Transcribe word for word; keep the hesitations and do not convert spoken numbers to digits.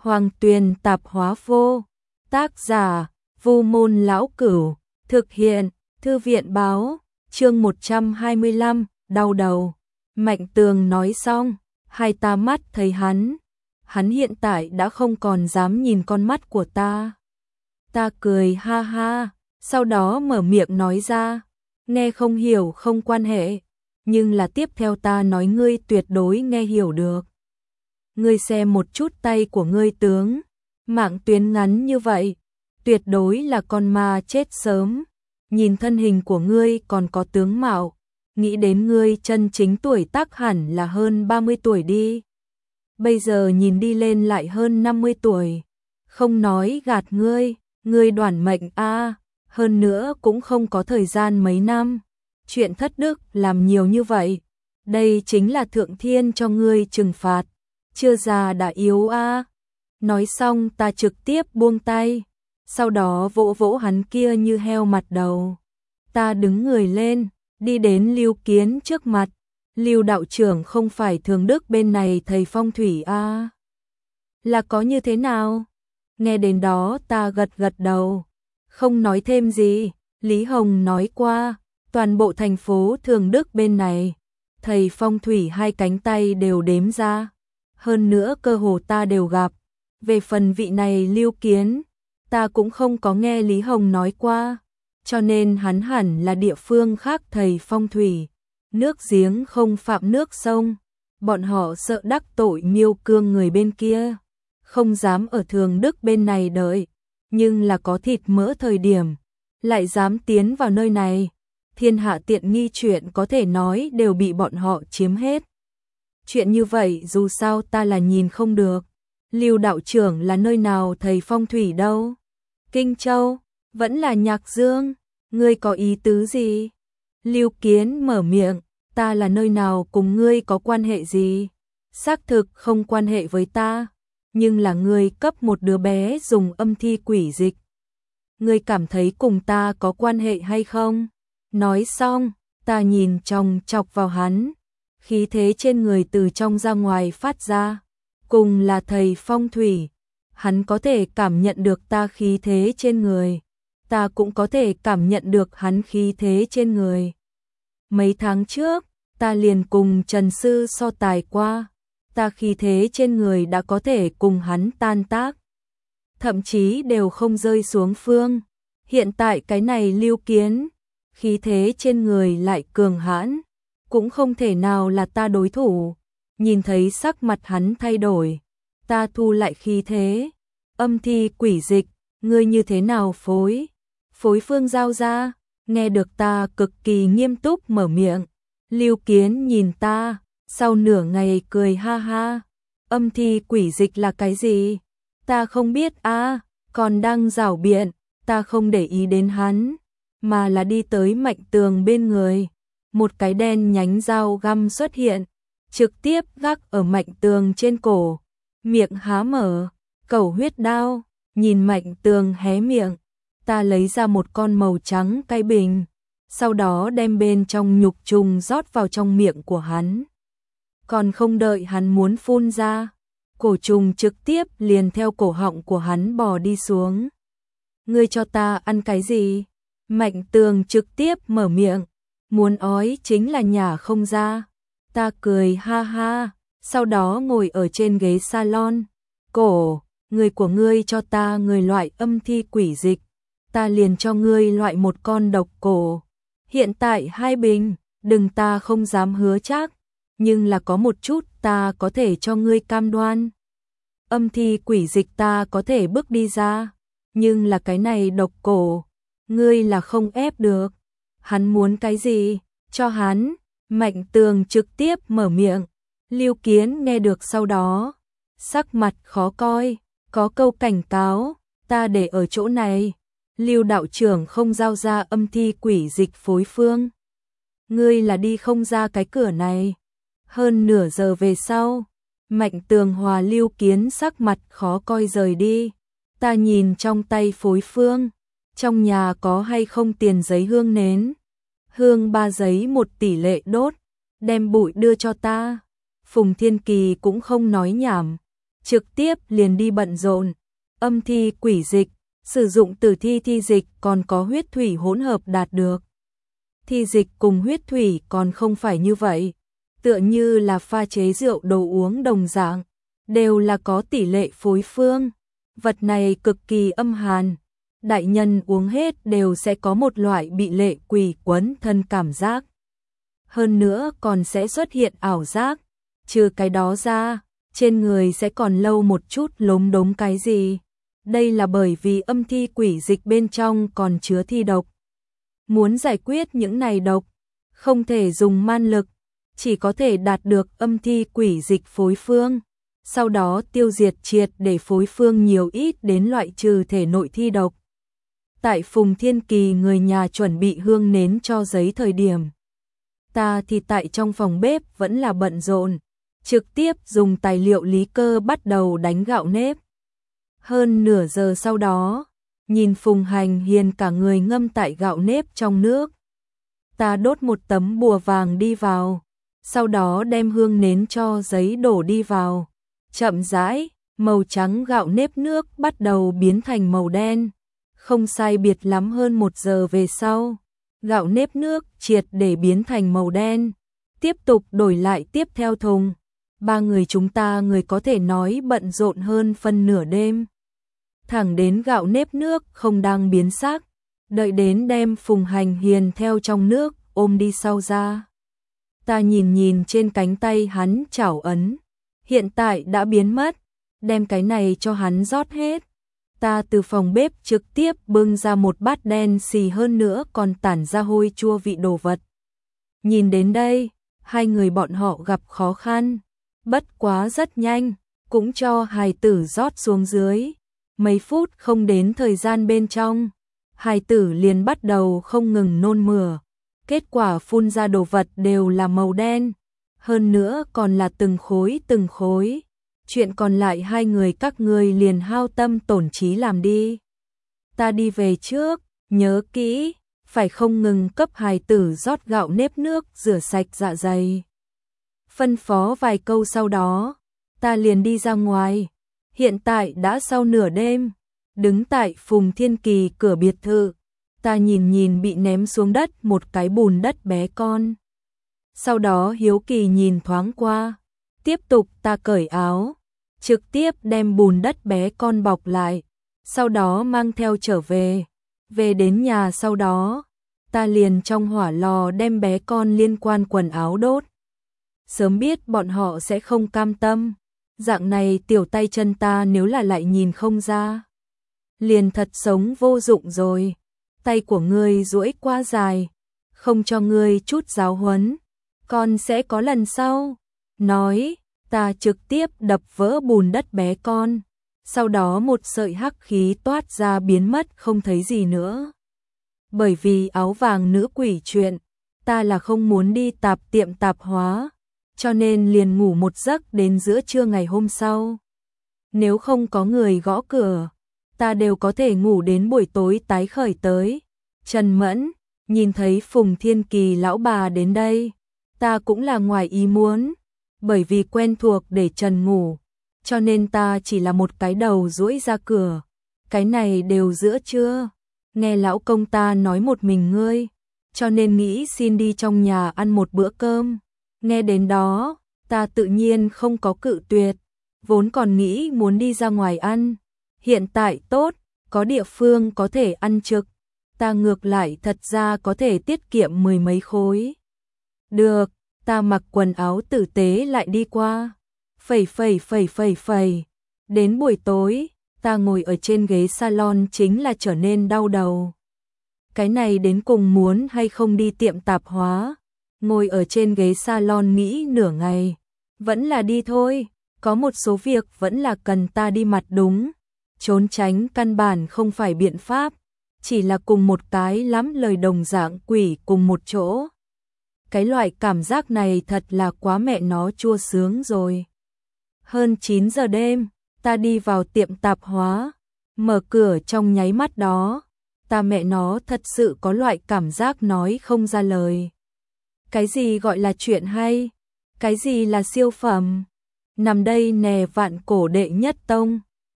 Hoàng Tuyền tạp hóa vô. Tác giả, Vu Môn Lão Cửu. Thực hiện, Thư viện báo. Chương một trăm hai mươi lăm, đau đầu. Mạnh Tường nói xong, hai ta mắt thấy hắn. Hắn hiện tại đã không còn dám nhìn con mắt của ta. Ta cười ha ha, sau đó mở miệng nói ra. Nghe không hiểu không quan hệ, nhưng là tiếp theo ta nói ngươi tuyệt đối nghe hiểu được. Ngươi xem một chút tay của ngươi tướng, mạng tuyến ngắn như vậy, tuyệt đối là con ma chết sớm. Nhìn thân hình của ngươi còn có tướng mạo, nghĩ đến ngươi chân chính tuổi tác hẳn là hơn ba mươi tuổi đi. Bây giờ nhìn đi lên lại hơn năm mươi tuổi. Không nói gạt ngươi, ngươi đoản mệnh a, hơn nữa cũng không có thời gian mấy năm. Chuyện thất đức làm nhiều như vậy, đây chính là thượng thiên cho ngươi trừng phạt. Chưa già đã yếu a. Nói xong ta trực tiếp buông tay, sau đó vỗ vỗ hắn kia như heo mặt đầu. Ta đứng người lên, đi đến Lưu Kiến trước mặt. Lưu đạo trưởng không phải thường đức bên này thầy phong thủy a? Là có như thế nào? Nghe đến đó ta gật gật đầu, không nói thêm gì. Lý Hồng nói qua, toàn bộ thành phố Thường Đức bên này, thầy phong thủy hai cánh tay đều đếm ra. Hơn nữa cơ hồ ta đều gặp. Về phần vị này Lưu Kiến, ta cũng không có nghe Lý Hồng nói qua, cho nên hắn hẳn là địa phương khác thầy phong thủy. Nước giếng không phạm nước sông, bọn họ sợ đắc tội Miêu Cương người bên kia, không dám ở Thường Đức bên này đợi, nhưng là có thịt mỡ thời điểm, lại dám tiến vào nơi này. Thiên hạ tiện nghi chuyện có thể nói đều bị bọn họ chiếm hết. Chuyện như vậy dù sao ta là nhìn không được. Lưu đạo trưởng là nơi nào thầy phong thủy đâu? Kinh Châu, vẫn là Nhạc Dương, ngươi có ý tứ gì? Lưu Kiến mở miệng, ta là nơi nào cùng ngươi có quan hệ gì? Xác thực không quan hệ với ta, nhưng là ngươi cấp một đứa bé dùng âm thi quỷ dịch. Ngươi cảm thấy cùng ta có quan hệ hay không? Nói xong, ta nhìn chòng chọc vào hắn, khí thế trên người từ trong ra ngoài phát ra, cùng là thầy phong thủy, hắn có thể cảm nhận được ta khí thế trên người, ta cũng có thể cảm nhận được hắn khí thế trên người. Mấy tháng trước, ta liền cùng Trần Sư so tài qua, ta khí thế trên người đã có thể cùng hắn tan tác, thậm chí đều không rơi xuống phương. Hiện tại cái này Lưu Kiến, khí thế trên người lại cường hãn, cũng không thể nào là ta đối thủ. Nhìn thấy sắc mặt hắn thay đổi, ta thu lại khí thế. Âm thi quỷ dịch, ngươi như thế nào phối? Phối phương giao ra. Nghe được ta cực kỳ nghiêm túc mở miệng, Lưu Kiến nhìn ta, sau nửa ngày cười ha ha. Âm thi quỷ dịch là cái gì? Ta không biết a, còn đang giảo biện. Ta không để ý đến hắn, mà là đi tới Mạnh Tường bên người. Một cái đen nhánh dao găm xuất hiện, trực tiếp gác ở Mạnh Tường trên cổ. Miệng há mở, cẩu huyết đao. Nhìn Mạnh Tường hé miệng, ta lấy ra một con màu trắng cái bình, sau đó đem bên trong nhục trùng rót vào trong miệng của hắn. Còn không đợi hắn muốn phun ra, cổ trùng trực tiếp liền theo cổ họng của hắn bò đi xuống. Ngươi cho ta ăn cái gì? Mạnh Tường trực tiếp mở miệng, muốn ói chính là nhả không ra. Ta cười ha ha, sau đó ngồi ở trên ghế salon. Cổ, người của ngươi cho ta người loại âm thi quỷ dịch, ta liền cho ngươi loại một con độc cổ. Hiện tại hai bình, đừng, ta không dám hứa chắc, nhưng là có một chút ta có thể cho ngươi cam đoan. Âm thi quỷ dịch ta có thể bước đi ra, nhưng là cái này độc cổ, ngươi là không ép được. Hắn muốn cái gì? Cho hắn. Mạnh Tường trực tiếp mở miệng. Lưu Kiến nghe được sau đó, sắc mặt khó coi, có câu cảnh cáo, ta để ở chỗ này. Lưu đạo trưởng không giao ra âm thi quỷ dịch phối phương, ngươi là đi không ra cái cửa này. Hơn nửa giờ về sau, Mạnh Tường hòa Lưu Kiến sắc mặt khó coi rời đi. Ta nhìn trong tay phối phương, trong nhà có hay không tiền giấy hương nến. Hương ba giấy một tỷ lệ đốt, đem bụi đưa cho ta. Phùng Thiên Kỳ cũng không nói nhảm, trực tiếp liền đi bận rộn. Âm thi quỷ dịch, sử dụng tử thi thi dịch còn có huyết thủy hỗn hợp đạt được. Thi dịch cùng huyết thủy còn không phải như vậy, tựa như là pha chế rượu đồ uống đồng dạng, đều là có tỷ lệ phối phương. Vật này cực kỳ âm hàn, đại nhân uống hết đều sẽ có một loại bị lệ quỷ quấn thân cảm giác. Hơn nữa còn sẽ xuất hiện ảo giác, trừ cái đó ra, trên người sẽ còn lâu một chút lốm đốm cái gì. Đây là bởi vì âm thi quỷ dịch bên trong còn chứa thi độc. Muốn giải quyết những này độc, không thể dùng man lực, chỉ có thể đạt được âm thi quỷ dịch phối phương, sau đó tiêu diệt triệt để phối phương nhiều ít đến loại trừ thể nội thi độc. Tại Phùng Thiên Kỳ người nhà chuẩn bị hương nến cho giấy thời điểm, ta thì tại trong phòng bếp vẫn là bận rộn, trực tiếp dùng tài liệu lý cơ bắt đầu đánh gạo nếp. Hơn nửa giờ sau đó, nhìn Phùng Hành Hiền cả người ngâm tại gạo nếp trong nước. Ta đốt một tấm bùa vàng đi vào, sau đó đem hương nến cho giấy đổ đi vào. Chậm rãi, màu trắng gạo nếp nước bắt đầu biến thành màu đen. Không sai biệt lắm hơn một giờ về sau, gạo nếp nước triệt để biến thành màu đen. Tiếp tục đổi lại tiếp theo thùng. Ba người chúng ta người có thể nói bận rộn hơn phân nửa đêm. Thẳng đến gạo nếp nước không đang biến sắc, đợi đến đem Phùng Hành Hiền theo trong nước ôm đi sau ra. Ta nhìn nhìn trên cánh tay hắn chảo ấn, hiện tại đã biến mất, đem cái này cho hắn rót hết. Ta từ phòng bếp trực tiếp bưng ra một bát đen xì hơn nữa còn tản ra hôi chua vị đồ vật. Nhìn đến đây, hai người bọn họ gặp khó khăn, bất quá rất nhanh, cũng cho hài tử rót xuống dưới. Mấy phút không đến thời gian bên trong, hài tử liền bắt đầu không ngừng nôn mửa. Kết quả phun ra đồ vật đều là màu đen, hơn nữa còn là từng khối từng khối. Chuyện còn lại hai người các ngươi liền hao tâm tổn trí làm đi. Ta đi về trước, nhớ kỹ, phải không ngừng cấp hài tử rót gạo nếp nước rửa sạch dạ dày. Phân phó vài câu sau đó, ta liền đi ra ngoài. Hiện tại đã sau nửa đêm, đứng tại Phùng Thiên Kỳ cửa biệt thự, ta nhìn nhìn bị ném xuống đất một cái bùn đất bé con. Sau đó hiếu kỳ nhìn thoáng qua, tiếp tục ta cởi áo, trực tiếp đem bùn đất bé con bọc lại, sau đó mang theo trở về. Về đến nhà sau đó, ta liền trong hỏa lò đem bé con liên quan quần áo đốt. Sớm biết bọn họ sẽ không cam tâm. Dạng này tiểu tay chân ta nếu là lại nhìn không ra, liền thật sống vô dụng rồi. Tay của ngươi duỗi quá dài, không cho ngươi chút giáo huấn, con sẽ có lần sau. Nói, ta trực tiếp đập vỡ bùn đất bé con, sau đó một sợi hắc khí toát ra biến mất không thấy gì nữa. Bởi vì áo vàng nữ quỷ chuyện, ta là không muốn đi tạp tiệm tạp hóa, cho nên liền ngủ một giấc đến giữa trưa ngày hôm sau. Nếu không có người gõ cửa, ta đều có thể ngủ đến buổi tối tái khởi tới. Trần Mẫn, nhìn thấy Phùng Thiên Kỳ lão bà đến đây, ta cũng là ngoài ý muốn, bởi vì quen thuộc để Trần ngủ, cho nên ta chỉ là một cái đầu duỗi ra cửa. Cái này đều giữa trưa, nghe lão công ta nói một mình ngươi, cho nên nghĩ xin đi trong nhà ăn một bữa cơm. Nghe đến đó, ta tự nhiên không có cự tuyệt, vốn còn nghĩ muốn đi ra ngoài ăn. Hiện tại tốt, có địa phương có thể ăn trực, ta ngược lại thật ra có thể tiết kiệm mười mấy khối. Được, ta mặc quần áo tử tế lại đi qua, phẩy phẩy phẩy phẩy phẩy. Đến buổi tối, ta ngồi ở trên ghế salon chính là trở nên đau đầu. Cái này đến cùng muốn hay không đi tiệm tạp hóa? Ngồi ở trên ghế salon nghĩ nửa ngày, vẫn là đi thôi, có một số việc vẫn là cần ta đi mặt đúng. Trốn tránh căn bản không phải biện pháp, chỉ là cùng một cái lắm lời đồng dạng quỷ cùng một chỗ. Cái loại cảm giác này thật là quá mẹ nó chua sướng rồi. Hơn chín giờ đêm, ta đi vào tiệm tạp hóa, mở cửa trong nháy mắt đó, ta mẹ nó thật sự có loại cảm giác nói không ra lời. Cái gì gọi là chuyện hay? Cái gì là siêu phẩm? nằm đây nè vạn cổ đệ nhất tông.